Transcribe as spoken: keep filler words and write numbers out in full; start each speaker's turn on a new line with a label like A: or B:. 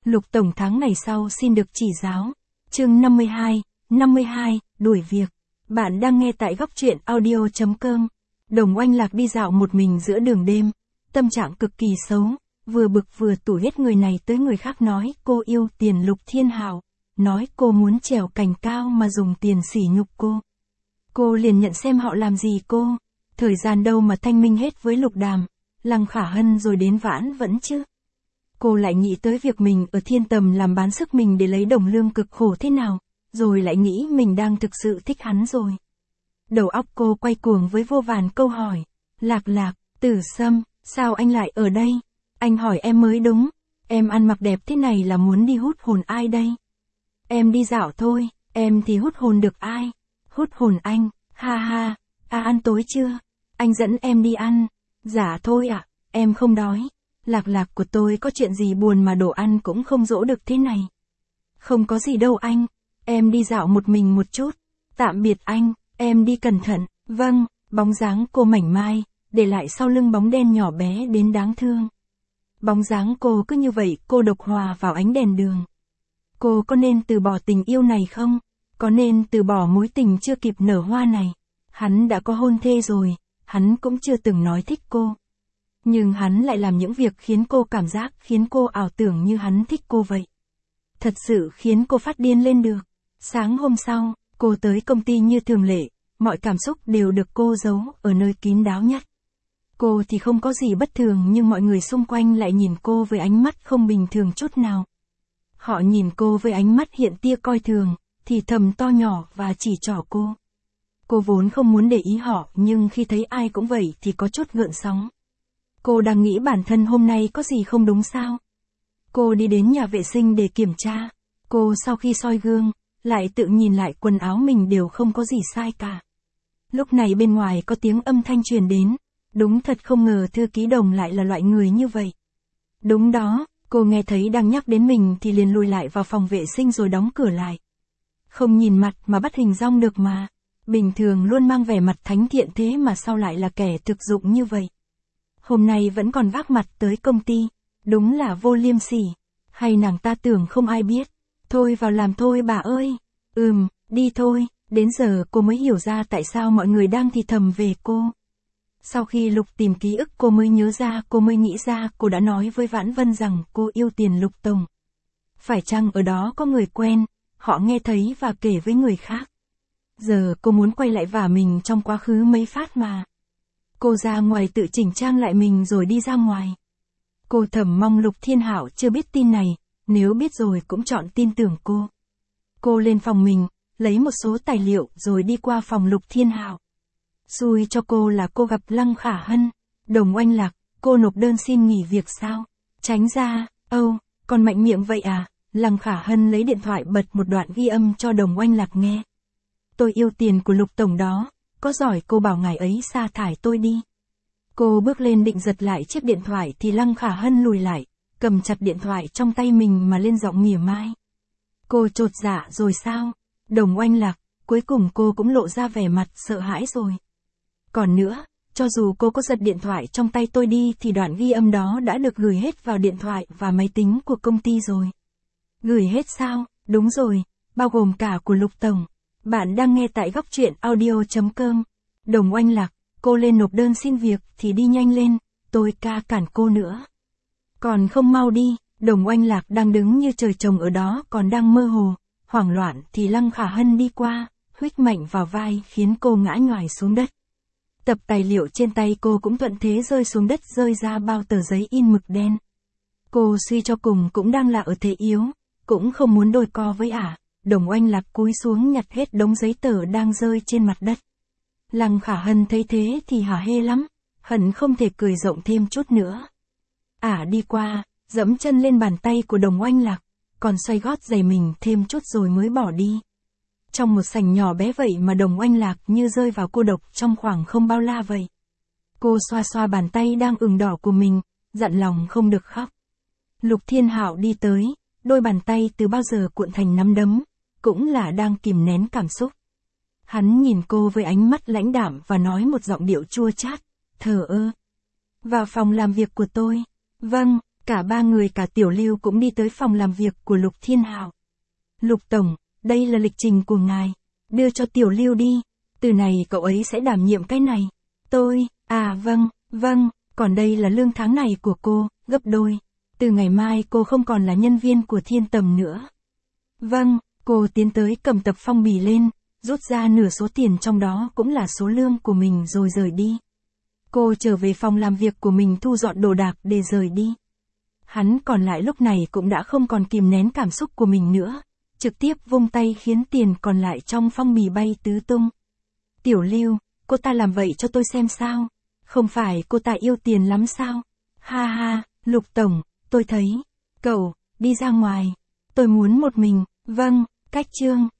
A: Lục Tổng tháng này sau xin được chỉ giáo. Chương năm mươi hai, năm mươi hai, đuổi việc. Bạn đang nghe tại góc truyện audio chấm com. Đồng Oanh Lạc đi dạo một mình giữa đường đêm. Tâm trạng cực kỳ xấu, vừa bực vừa tủi hết người này tới người khác nói cô yêu tiền Lục Thiên Hạo. Nói cô muốn trèo cành cao mà dùng tiền sỉ nhục cô. Cô liền nhận xem họ làm gì cô. Thời gian đâu mà thanh minh hết với Lục Đàm, Lăng Khả Hân rồi đến Vãn Vẫn chứ. Cô lại nghĩ tới việc mình ở Thiên Tầm làm bán sức mình để lấy đồng lương cực khổ thế nào, rồi lại nghĩ mình đang thực sự thích hắn rồi. Đầu óc cô quay cuồng với vô vàn câu hỏi. Lạc Lạc, Tử Sâm, sao anh lại ở đây? Anh hỏi em mới đúng. Em ăn mặc đẹp thế này là muốn đi hút hồn ai đây? Em đi dạo thôi, em thì hút hồn được ai? Hút hồn anh, ha ha. À ăn tối chưa? Anh dẫn em đi ăn. Dạ thôi ạ, à, em không đói. Lạc Lạc của tôi có chuyện gì buồn mà đồ ăn cũng không dỗ được thế này. Không có gì đâu anh, em đi dạo một mình một chút. Tạm biệt anh, em đi cẩn thận. Vâng, bóng dáng cô mảnh mai, để lại sau lưng bóng đen nhỏ bé đến đáng thương. Bóng dáng cô cứ như vậy cô độc hòa vào ánh đèn đường. Cô có nên từ bỏ tình yêu này không? Có nên từ bỏ mối tình chưa kịp nở hoa này? Hắn đã có hôn thê rồi, hắn cũng chưa từng nói thích cô. Nhưng hắn lại làm những việc khiến cô cảm giác khiến cô ảo tưởng như hắn thích cô vậy. Thật sự khiến cô phát điên lên được. Sáng hôm sau, cô tới công ty như thường lệ, mọi cảm xúc đều được cô giấu ở nơi kín đáo nhất. Cô thì không có gì bất thường nhưng mọi người xung quanh lại nhìn cô với ánh mắt không bình thường chút nào. Họ nhìn cô với ánh mắt hiện tia coi thường, thì thầm to nhỏ và chỉ trỏ cô. Cô vốn không muốn để ý họ nhưng khi thấy ai cũng vậy thì có chút gợn sóng. Cô đang nghĩ bản thân hôm nay có gì không đúng sao? Cô đi đến nhà vệ sinh để kiểm tra. Cô sau khi soi gương, lại tự nhìn lại quần áo mình đều không có gì sai cả. Lúc này bên ngoài có tiếng âm thanh truyền đến. Đúng thật không ngờ thư ký Đồng lại là loại người như vậy. Đúng đó, cô nghe thấy đang nhắc đến mình thì liền lùi lại vào phòng vệ sinh rồi đóng cửa lại. Không nhìn mặt mà bắt hình dong được mà. Bình thường luôn mang vẻ mặt thánh thiện thế mà sao lại là kẻ thực dụng như vậy. Hôm nay vẫn còn vác mặt tới công ty. Đúng là vô liêm sỉ. Hay nàng ta tưởng không ai biết. Thôi vào làm thôi bà ơi. Ừm, đi thôi. Đến giờ cô mới hiểu ra tại sao mọi người đang thì thầm về cô. Sau khi Lục tìm ký ức cô mới nhớ ra, cô mới nghĩ ra cô đã nói với Vãn Vân rằng cô yêu tiền Lục Tổng. Phải chăng ở đó có người quen, họ nghe thấy và kể với người khác. Giờ cô muốn quay lại vả mình trong quá khứ mấy phát mà. Cô ra ngoài tự chỉnh trang lại mình rồi đi ra ngoài. Cô thầm mong Lục Thiên Hạo chưa biết tin này, nếu biết rồi cũng chọn tin tưởng cô. Cô lên phòng mình, lấy một số tài liệu rồi đi qua phòng Lục Thiên Hạo. Xui cho cô là cô gặp Lăng Khả Hân. Đồng Oanh Lạc, cô nộp đơn xin nghỉ việc sao? Tránh ra, âu, còn mạnh miệng vậy à? Lăng Khả Hân lấy điện thoại bật một đoạn ghi âm cho Đồng Oanh Lạc nghe. Tôi yêu tiền của Lục Tổng đó, có giỏi cô bảo ngài ấy sa thải tôi đi. Cô bước lên định giật lại chiếc điện thoại thì Lăng Khả Hân lùi lại, cầm chặt điện thoại trong tay mình mà lên giọng mỉa mai. Cô chột dạ rồi sao? Đồng Oanh Lạc, cuối cùng cô cũng lộ ra vẻ mặt sợ hãi rồi. Còn nữa, cho dù cô có giật điện thoại trong tay tôi đi thì đoạn ghi âm đó đã được gửi hết vào điện thoại và máy tính của công ty rồi. Gửi hết sao? Đúng rồi, bao gồm cả của Lục Tổng. Bạn đang nghe tại góc truyện audio chấm com. Đồng Oanh Lạc, cô lên nộp đơn xin việc thì đi nhanh lên, tôi ca cản cô nữa. Còn không mau đi, Đồng Oanh Lạc đang đứng như trời trồng ở đó còn đang mơ hồ, hoảng loạn thì Lăng Khả Hân đi qua, huých mạnh vào vai khiến cô ngã nhoài xuống đất. Tập tài liệu trên tay cô cũng thuận thế rơi xuống đất, rơi ra bao tờ giấy in mực đen. Cô suy cho cùng cũng đang là ở thế yếu, cũng không muốn đôi co với ả. Đồng Oanh Lạc cúi xuống nhặt hết đống giấy tờ đang rơi trên mặt đất. Lăng Khả Hân thấy thế thì hả hê lắm, hận không thể cười rộng thêm chút nữa. Ả đi qua, dẫm chân lên bàn tay của Đồng Oanh Lạc, còn xoay gót giày mình thêm chút rồi mới bỏ đi. Trong một sảnh nhỏ bé vậy mà Đồng Oanh Lạc như rơi vào cô độc trong khoảng không bao la vậy. Cô xoa xoa bàn tay đang ửng đỏ của mình, dặn lòng không được khóc. Lục Thiên Hạo đi tới, đôi bàn tay từ bao giờ cuộn thành nắm đấm, cũng là đang kìm nén cảm xúc. Hắn nhìn cô với ánh mắt lãnh đạm và nói một giọng điệu chua chát, thờ ơ. Vào phòng làm việc của tôi. Vâng, Cả ba người cả Tiểu Lưu cũng đi tới phòng làm việc của Lục Thiên Hạo. Lục Tổng, đây là lịch trình của ngài. Đưa cho Tiểu Lưu đi. Từ này cậu ấy sẽ đảm nhiệm cái này. Tôi, à vâng, vâng, còn đây là lương tháng này của cô, gấp đôi. Từ ngày mai cô không còn là nhân viên của Thiên Tầm nữa. Vâng, cô tiến tới cầm tập phong bì lên, rút ra nửa số tiền trong đó cũng là số lương của mình rồi rời đi. Cô trở về phòng làm việc của mình thu dọn đồ đạc để rời đi. Hắn còn lại lúc này cũng đã không còn kìm nén cảm xúc của mình nữa, trực tiếp vung tay khiến tiền còn lại trong phong bì bay tứ tung. Tiểu Lưu, cô ta làm vậy cho tôi xem sao? Không phải cô ta yêu tiền lắm sao? Ha ha, Lục Tổng, tôi thấy. Cậu, đi ra ngoài. Tôi muốn một mình. Vâng, cách chương.